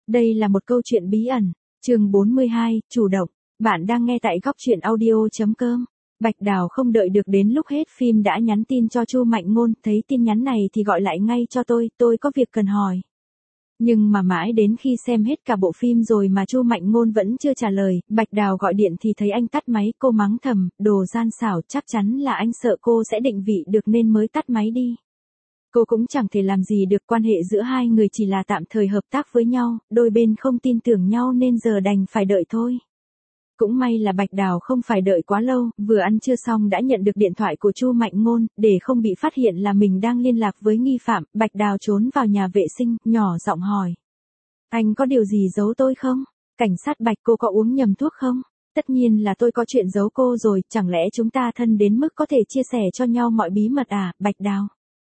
Đây là một câu chuyện bí ẩn. Chương 42, chủ động. Bạn đang nghe tại góc truyện audio.com. Bạch Đào không đợi được đến lúc hết phim đã nhắn tin cho Chu Mạnh Ngôn, thấy tin nhắn này thì gọi lại ngay cho tôi có việc cần hỏi. Nhưng mà mãi đến khi xem hết cả bộ phim rồi mà Chu Mạnh Ngôn vẫn chưa trả lời, Bạch Đào gọi điện thì thấy anh tắt máy, cô mắng thầm, đồ gian xảo, chắc chắn là anh sợ cô sẽ định vị được nên mới tắt máy đi. Cô cũng chẳng thể làm gì được, quan hệ giữa hai người chỉ là tạm thời hợp tác với nhau, đôi bên không tin tưởng nhau nên giờ đành phải đợi thôi. Cũng may là Bạch Đào không phải đợi quá lâu, vừa ăn trưa xong đã nhận được điện thoại của Chu Mạnh Ngôn, để không bị phát hiện là mình đang liên lạc với nghi phạm, Bạch Đào trốn vào nhà vệ sinh, nhỏ giọng hỏi. Anh có điều gì giấu tôi không? Cảnh sát Bạch, cô có uống nhầm thuốc không? Tất nhiên là tôi có chuyện giấu cô rồi, chẳng lẽ chúng ta thân đến mức có thể chia sẻ cho nhau mọi bí mật à, Bạch Đào?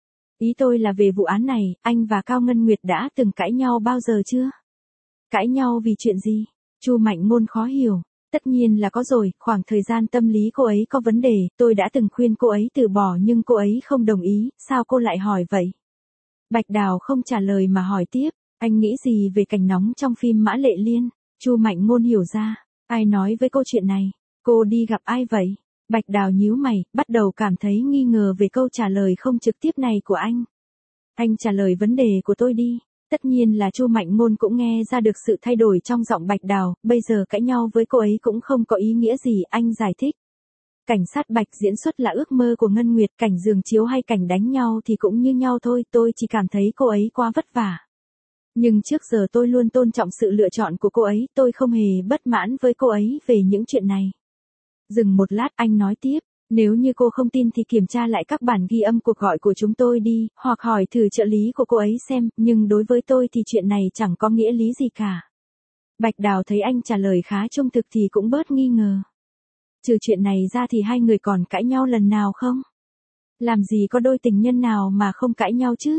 Ý tôi là về vụ án này, anh và Cao Ngân Nguyệt đã từng cãi nhau bao giờ chưa? Cãi nhau vì chuyện gì? Chu Mạnh Ngôn khó hiểu. Tất nhiên là có rồi, khoảng thời gian tâm lý cô ấy có vấn đề, tôi đã từng khuyên cô ấy từ bỏ nhưng cô ấy không đồng ý, sao cô lại hỏi vậy? Bạch Đào không trả lời mà hỏi tiếp, anh nghĩ gì về cảnh nóng trong phim Mã Lệ Liên? Chu Mạnh Ngôn hiểu ra, ai nói với cô chuyện này? Cô đi gặp ai vậy? Bạch Đào nhíu mày, bắt đầu cảm thấy nghi ngờ về câu trả lời không trực tiếp này của anh. Anh trả lời vấn đề của tôi đi. Tất nhiên là Chu Mạnh Ngôn cũng nghe ra được sự thay đổi trong giọng Bạch Đào, bây giờ cãi nhau với cô ấy cũng không có ý nghĩa gì, anh giải thích. Cảnh sát Bạch diễn xuất là ước mơ của Ngân Nguyệt, cảnh giường chiếu hay cảnh đánh nhau thì cũng như nhau thôi, tôi chỉ cảm thấy cô ấy quá vất vả. Nhưng trước giờ tôi luôn tôn trọng sự lựa chọn của cô ấy, tôi không hề bất mãn với cô ấy về những chuyện này. Dừng một lát, anh nói tiếp. Nếu như cô không tin thì kiểm tra lại các bản ghi âm cuộc gọi của chúng tôi đi, hoặc hỏi thử trợ lý của cô ấy xem, nhưng đối với tôi thì chuyện này chẳng có nghĩa lý gì cả. Bạch Đào thấy anh trả lời khá trung thực thì cũng bớt nghi ngờ. Trừ chuyện này ra thì hai người còn cãi nhau lần nào không? Làm gì có đôi tình nhân nào mà không cãi nhau chứ?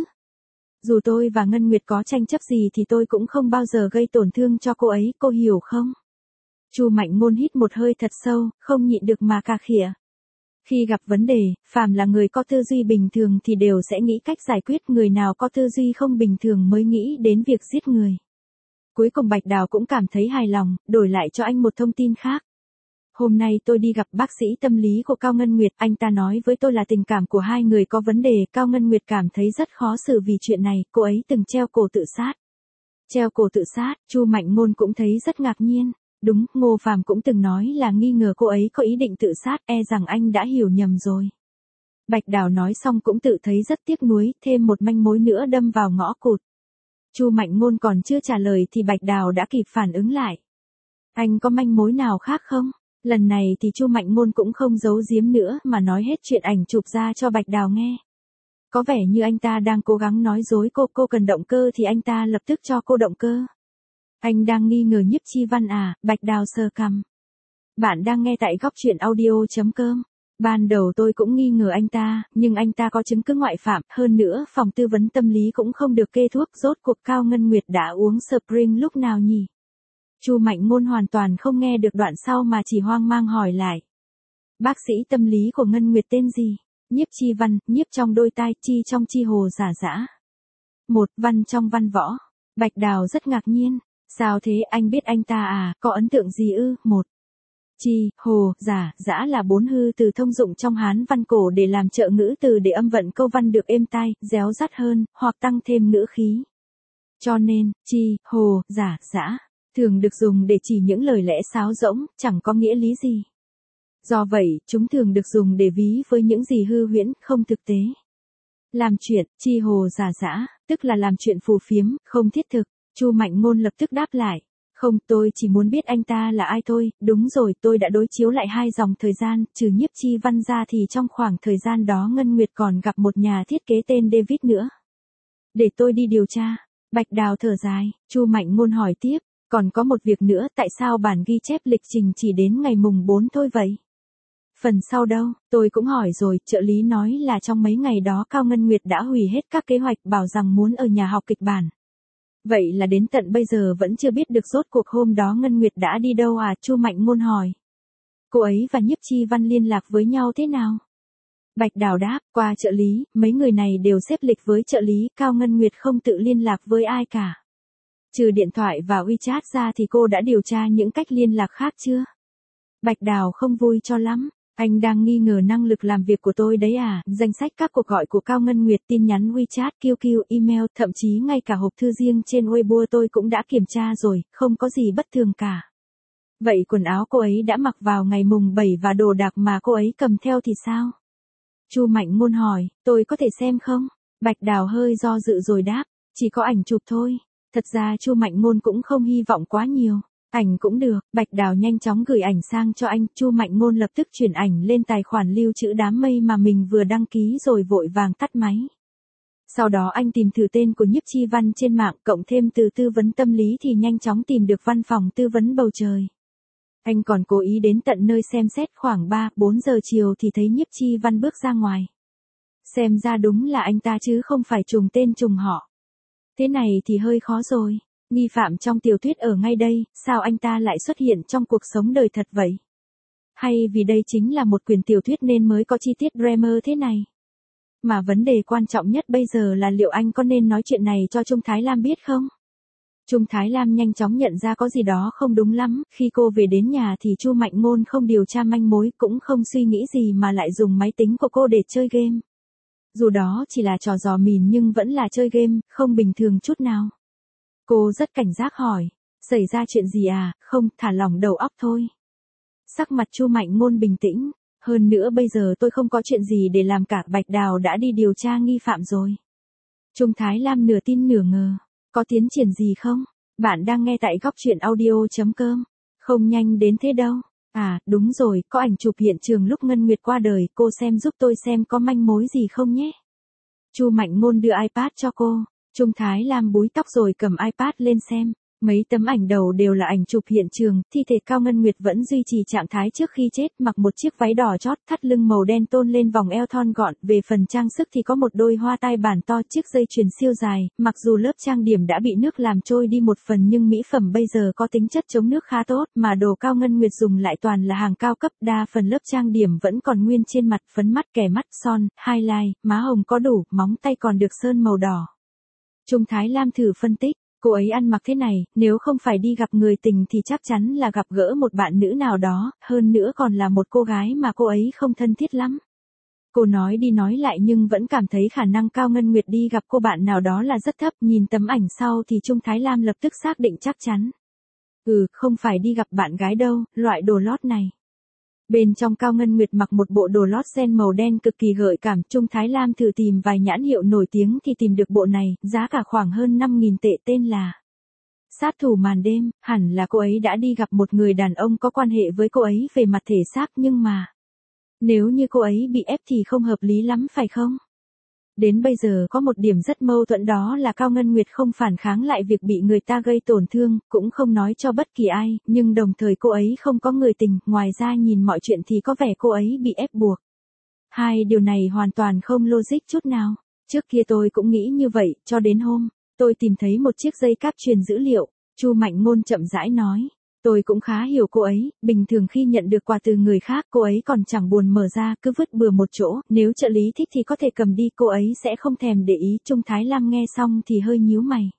Dù tôi và Ngân Nguyệt có tranh chấp gì thì tôi cũng không bao giờ gây tổn thương cho cô ấy, cô hiểu không? Chu Mạnh Ngôn hít một hơi thật sâu, không nhịn được mà cà khịa. Khi gặp vấn đề, phàm là người có tư duy bình thường thì đều sẽ nghĩ cách giải quyết, người nào có tư duy không bình thường mới nghĩ đến việc giết người. Cuối cùng Bạch Đào cũng cảm thấy hài lòng, đổi lại cho anh một thông tin khác. Hôm nay tôi đi gặp bác sĩ tâm lý của Cao Ngân Nguyệt, anh ta nói với tôi là tình cảm của hai người có vấn đề, Cao Ngân Nguyệt cảm thấy rất khó xử vì chuyện này, cô ấy từng treo cổ tự sát. Treo cổ tự sát, Chu Mạnh Ngôn cũng thấy rất ngạc nhiên. Đúng, Ngô Phàm cũng từng nói là nghi ngờ cô ấy có ý định tự sát, e rằng anh đã hiểu nhầm rồi. Bạch Đào nói xong cũng tự thấy rất tiếc nuối, thêm một manh mối nữa đâm vào ngõ cụt. Chu Mạnh Ngôn còn chưa trả lời thì Bạch Đào đã kịp phản ứng lại. Anh có manh mối nào khác không? Lần này thì Chu Mạnh Ngôn cũng không giấu giếm nữa mà nói hết chuyện ảnh chụp ra cho Bạch Đào nghe. Có vẻ như anh ta đang cố gắng nói dối cô cần động cơ thì anh ta lập tức cho cô động cơ. Anh đang nghi ngờ Nhiếp Chi Văn à? Bạch Đào sờ cằm. Bạn đang nghe tại góc truyện audio.com. Ban đầu tôi cũng nghi ngờ anh ta, nhưng anh ta có chứng cứ ngoại phạm, hơn nữa phòng tư vấn tâm lý cũng không được kê thuốc, rốt cuộc Cao Ngân Nguyệt đã uống Spring lúc nào nhỉ? Chu Mạnh Ngôn hoàn toàn không nghe được đoạn sau mà chỉ hoang mang hỏi lại. Bác sĩ tâm lý của Ngân Nguyệt tên gì? Nhiếp Chi Văn, nhiếp trong đôi tai, chi trong chi hồ giả dã. Một, văn trong văn võ. Bạch Đào rất ngạc nhiên. Sao thế, anh biết anh ta à, có ấn tượng gì ư? Một, chi, hồ, giả, dã là bốn hư từ thông dụng trong Hán văn cổ để làm trợ ngữ từ để âm vận câu văn được êm tai, réo rắt hơn, hoặc tăng thêm ngữ khí. Cho nên, chi, hồ, giả, dã, thường được dùng để chỉ những lời lẽ sáo rỗng, chẳng có nghĩa lý gì. Do vậy, chúng thường được dùng để ví với những gì hư huyễn, không thực tế. Làm chuyện, chi hồ giả dã, tức là làm chuyện phù phiếm, không thiết thực. Chu Mạnh Ngôn lập tức đáp lại. Không, tôi chỉ muốn biết anh ta là ai thôi, đúng rồi, tôi đã đối chiếu lại hai dòng thời gian, trừ Nhiếp Chi Văn ra thì trong khoảng thời gian đó Ngân Nguyệt còn gặp một nhà thiết kế tên David nữa. Để tôi đi điều tra. Bạch Đào thở dài, Chu Mạnh Ngôn hỏi tiếp, còn có một việc nữa, tại sao bản ghi chép lịch trình chỉ đến ngày mùng 4 thôi vậy? Phần sau đâu, tôi cũng hỏi rồi, trợ lý nói là trong mấy ngày đó Cao Ngân Nguyệt đã hủy hết các kế hoạch, bảo rằng muốn ở nhà học kịch bản. Vậy là đến tận bây giờ vẫn chưa biết được rốt cuộc hôm đó Ngân Nguyệt đã đi đâu à? Chu Mạnh Ngôn hỏi. Cô ấy và Nhiếp Chi Văn liên lạc với nhau thế nào? Bạch Đào đáp, qua trợ lý, mấy người này đều xếp lịch với trợ lý, Cao Ngân Nguyệt không tự liên lạc với ai cả. Trừ điện thoại và WeChat ra thì cô đã điều tra những cách liên lạc khác chưa? Bạch Đào không vui cho lắm. Anh đang nghi ngờ năng lực làm việc của tôi đấy à? Danh sách các cuộc gọi của Cao Ngân Nguyệt, tin nhắn WeChat, QQ, email, thậm chí ngay cả hộp thư riêng trên Weibo tôi cũng đã kiểm tra rồi, không có gì bất thường cả. Vậy quần áo cô ấy đã mặc vào ngày mùng 7 và đồ đạc mà cô ấy cầm theo thì sao? Chu Mạnh Ngôn hỏi, tôi có thể xem không? Bạch Đào hơi do dự rồi đáp, chỉ có ảnh chụp thôi. Thật ra Chu Mạnh Ngôn cũng không hy vọng quá nhiều. Ảnh cũng được. Bạch Đào nhanh chóng gửi ảnh sang cho anh. Chu Mạnh Ngôn lập tức chuyển ảnh lên tài khoản lưu trữ đám mây mà mình vừa đăng ký rồi vội vàng tắt máy. Sau đó anh tìm thử tên của Nhiếp Chi Văn trên mạng, cộng thêm từ tư vấn tâm lý thì nhanh chóng tìm được văn phòng tư vấn Bầu Trời. Anh còn cố ý đến tận nơi xem xét, khoảng 3-4 giờ chiều thì thấy Nhiếp Chi Văn bước ra ngoài. Xem ra đúng là anh ta chứ không phải trùng tên trùng họ. Thế này thì hơi khó rồi. Nghi phạm trong tiểu thuyết ở ngay đây, sao anh ta lại xuất hiện trong cuộc sống đời thật vậy? Hay vì đây chính là một quyển tiểu thuyết nên mới có chi tiết Dreamer thế này? Mà vấn đề quan trọng nhất bây giờ là liệu anh có nên nói chuyện này cho Trung Thái Lam biết không? Trung Thái Lam nhanh chóng nhận ra có gì đó không đúng lắm. Khi cô về đến nhà thì Chu Mạnh Ngôn không điều tra manh mối, cũng không suy nghĩ gì mà lại dùng máy tính của cô để chơi game. Dù đó chỉ là trò dò mìn nhưng vẫn là chơi game, không bình thường chút nào. Cô rất cảnh giác hỏi, xảy ra chuyện gì à? Không, thả lỏng đầu óc thôi. Sắc mặt Chu Mạnh Ngôn bình tĩnh, hơn nữa bây giờ tôi không có chuyện gì để làm cả. Bạch Đào đã đi điều tra nghi phạm rồi. Trung Thái Lam nửa tin nửa ngờ, có tiến triển gì không? Bạn đang nghe tại góc truyện audio.com. Không nhanh đến thế đâu. À, đúng rồi, có ảnh chụp hiện trường lúc Ngân Nguyệt qua đời, cô xem giúp tôi xem có manh mối gì không nhé. Chu Mạnh Ngôn đưa iPad cho cô. Trung Thái Lam búi tóc rồi cầm iPad lên xem. Mấy tấm ảnh đầu đều là ảnh chụp hiện trường, thi thể Cao Ngân Nguyệt vẫn duy trì trạng thái trước khi chết, mặc một chiếc váy đỏ chót, thắt lưng màu đen tôn lên vòng eo thon gọn, về phần trang sức thì có một đôi hoa tai bản to, chiếc dây chuyền siêu dài, mặc dù lớp trang điểm đã bị nước làm trôi đi một phần nhưng mỹ phẩm bây giờ có tính chất chống nước khá tốt, mà đồ Cao Ngân Nguyệt dùng lại toàn là hàng cao cấp, đa phần lớp trang điểm vẫn còn nguyên trên mặt, phấn mắt, kẻ mắt, son, highlight, má hồng có đủ, móng tay còn được sơn màu đỏ. Trung Thái Lam thử phân tích. Cô ấy ăn mặc thế này, nếu không phải đi gặp người tình thì chắc chắn là gặp gỡ một bạn nữ nào đó, hơn nữa còn là một cô gái mà cô ấy không thân thiết lắm. Cô nói đi nói lại nhưng vẫn cảm thấy khả năng Cao Ngân Nguyệt đi gặp cô bạn nào đó là rất thấp, nhìn tấm ảnh sau thì Trung Thái Lam lập tức xác định chắc chắn. Không phải đi gặp bạn gái đâu, loại đồ lót này. Bên trong Cao Ngân Nguyệt mặc một bộ đồ lót ren màu đen cực kỳ gợi cảm, Trung Thái Lam thử tìm vài nhãn hiệu nổi tiếng thì tìm được bộ này, giá cả khoảng hơn 5.000 tệ, tên là Sát thủ màn đêm. Hẳn là cô ấy đã đi gặp một người đàn ông có quan hệ với cô ấy về mặt thể xác, nhưng mà nếu như cô ấy bị ép thì không hợp lý lắm phải không? Đến bây giờ có một điểm rất mâu thuẫn, đó là Cao Ngân Nguyệt không phản kháng lại việc bị người ta gây tổn thương, cũng không nói cho bất kỳ ai, nhưng đồng thời cô ấy không có người tình, ngoài ra nhìn mọi chuyện thì có vẻ cô ấy bị ép buộc. Hai điều này hoàn toàn không logic chút nào. Trước kia tôi cũng nghĩ như vậy, cho đến hôm tôi tìm thấy một chiếc dây cáp truyền dữ liệu. Chu Mạnh Ngôn chậm rãi nói. Tôi cũng khá hiểu cô ấy, bình thường khi nhận được quà từ người khác cô ấy còn chẳng buồn mở ra, cứ vứt bừa một chỗ, nếu trợ lý thích thì có thể cầm đi, cô ấy sẽ không thèm để ý. Trung Thái Lam nghe xong thì hơi nhíu mày.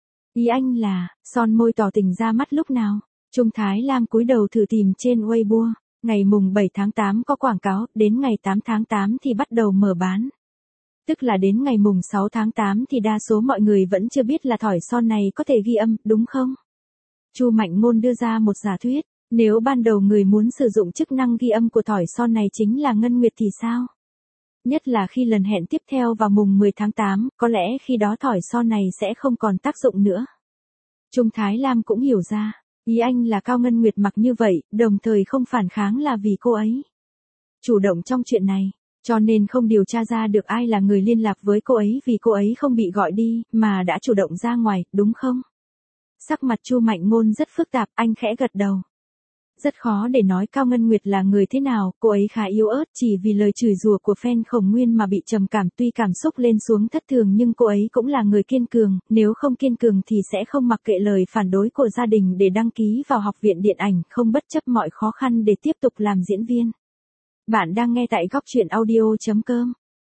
Ý anh là, son môi tỏ tình ra mắt lúc nào? Trung Thái Lam cúi đầu thử tìm trên Weibo, ngày mùng 7 tháng 8 có quảng cáo, đến ngày 8 tháng 8 thì bắt đầu mở bán. Tức là đến ngày mùng 6 tháng 8 thì đa số mọi người vẫn chưa biết là thỏi son này có thể ghi âm, đúng không? Chu Mạnh Ngôn đưa ra một giả thuyết, nếu ban đầu người muốn sử dụng chức năng ghi âm của thỏi son này chính là Ngân Nguyệt thì sao? Nhất là khi lần hẹn tiếp theo vào mùng 10 tháng 8, có lẽ khi đó thỏi son này sẽ không còn tác dụng nữa. Trung Thái Lam cũng hiểu ra, ý anh là Cao Ngân Nguyệt mặc như vậy, đồng thời không phản kháng là vì cô ấy chủ động trong chuyện này, cho nên không điều tra ra được ai là người liên lạc với cô ấy vì cô ấy không bị gọi đi, mà đã chủ động ra ngoài, đúng không? Sắc mặt Chu Mạnh Ngôn rất phức tạp, anh khẽ gật đầu. Rất khó để nói Cao Ngân Nguyệt là người thế nào, cô ấy khá yếu ớt, chỉ vì lời chửi rủa của fan Khổng Nguyên mà bị trầm cảm, tuy cảm xúc lên xuống thất thường nhưng cô ấy cũng là người kiên cường, nếu không kiên cường thì sẽ không mặc kệ lời phản đối của gia đình để đăng ký vào học viện điện ảnh, không bất chấp mọi khó khăn để tiếp tục làm diễn viên. Bạn đang nghe tại góc truyện audio.com.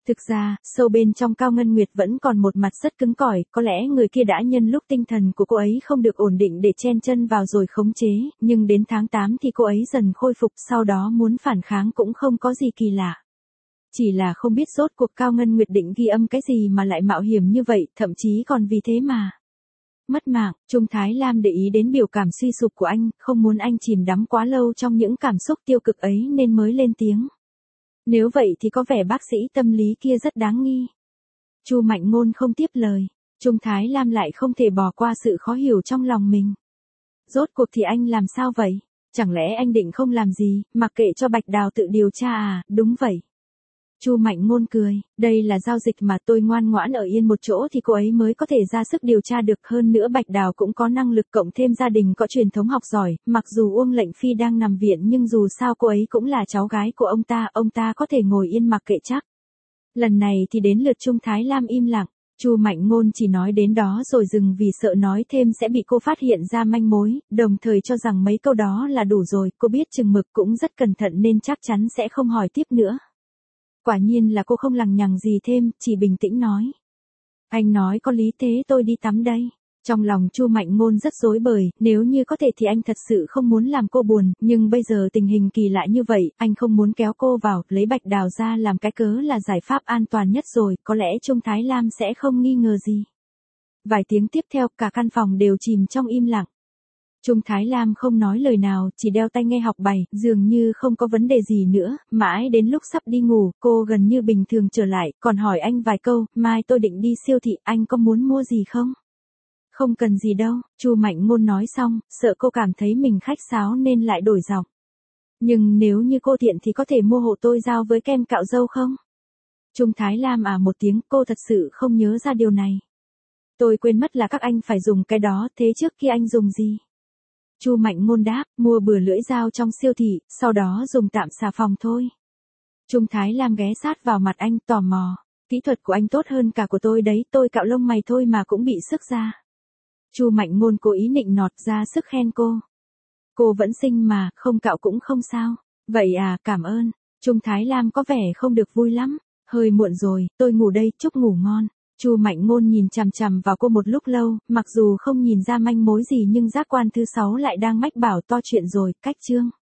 Thực ra, sâu bên trong Cao Ngân Nguyệt vẫn còn một mặt rất cứng cỏi, có lẽ người kia đã nhân lúc tinh thần của cô ấy không được ổn định để chen chân vào rồi khống chế, nhưng đến tháng 8 thì cô ấy dần khôi phục, sau đó muốn phản kháng cũng không có gì kỳ lạ. Chỉ là không biết rốt cuộc Cao Ngân Nguyệt định ghi âm cái gì mà lại mạo hiểm như vậy, thậm chí còn vì thế mà mất mạng. Trung Thái Lam để ý đến biểu cảm suy sụp của anh, không muốn anh chìm đắm quá lâu trong những cảm xúc tiêu cực ấy nên mới lên tiếng. Nếu vậy thì có vẻ bác sĩ tâm lý kia rất đáng nghi. Chu Mạnh Ngôn không tiếp lời. Trung Thái Lam lại không thể bỏ qua sự khó hiểu trong lòng mình. Rốt cuộc thì anh làm sao vậy? Chẳng lẽ anh định không làm gì, mặc kệ cho Bạch Đào tự điều tra à? Đúng vậy. Chu Mạnh Ngôn cười, đây là giao dịch mà tôi ngoan ngoãn ở yên một chỗ thì cô ấy mới có thể ra sức điều tra được, hơn nữa Bạch Đào cũng có năng lực cộng thêm gia đình có truyền thống học giỏi, mặc dù Uông Lệnh Phi đang nằm viện nhưng dù sao cô ấy cũng là cháu gái của ông ta có thể ngồi yên mặc kệ chắc. Lần này thì đến lượt Trung Thái Lam im lặng, Chu Mạnh Ngôn chỉ nói đến đó rồi dừng vì sợ nói thêm sẽ bị cô phát hiện ra manh mối, đồng thời cho rằng mấy câu đó là đủ rồi, cô biết chừng mực cũng rất cẩn thận nên chắc chắn sẽ không hỏi tiếp nữa. Quả nhiên là cô không lằng nhằng gì thêm, chỉ bình tĩnh nói. Anh nói có lý, thế tôi đi tắm đây. Trong lòng Chu Mạnh Ngôn rất rối bời, nếu như có thể thì anh thật sự không muốn làm cô buồn, nhưng bây giờ tình hình kỳ lạ như vậy, anh không muốn kéo cô vào, lấy Bạch Đào ra làm cái cớ là giải pháp an toàn nhất rồi, có lẽ Trung Thái Lam sẽ không nghi ngờ gì. Vài tiếng tiếp theo, cả căn phòng đều chìm trong im lặng. Trung Thái Lam không nói lời nào, chỉ đeo tai nghe học bài, dường như không có vấn đề gì nữa, mãi đến lúc sắp đi ngủ, cô gần như bình thường trở lại, còn hỏi anh vài câu, mai tôi định đi siêu thị, anh có muốn mua gì không? Không cần gì đâu, Chu Mạnh Ngôn nói xong, sợ cô cảm thấy mình khách sáo nên lại đổi giọng. Nhưng nếu như cô tiện thì có thể mua hộ tôi dao với kem cạo râu không? Trung Thái Lam một tiếng, cô thật sự không nhớ ra điều này. Tôi quên mất là các anh phải dùng cái đó, thế trước kia anh dùng gì? Chu Mạnh Ngôn đáp, mua bừa lưỡi dao trong siêu thị, sau đó dùng tạm xà phòng thôi. Trung Thái Lam ghé sát vào mặt anh, tò mò. Kỹ thuật của anh tốt hơn cả của tôi đấy, tôi cạo lông mày thôi mà cũng bị sức ra. Chu Mạnh Ngôn cố ý nịnh nọt ra sức khen cô. Cô vẫn xinh mà, không cạo cũng không sao. Vậy à, cảm ơn. Trung Thái Lam có vẻ không được vui lắm. Hơi muộn rồi, tôi ngủ đây, chúc ngủ ngon. Chu Mạnh Ngôn nhìn chằm chằm vào cô một lúc lâu, mặc dù không nhìn ra manh mối gì nhưng giác quan thứ 6 lại đang mách bảo to chuyện rồi, cách chương.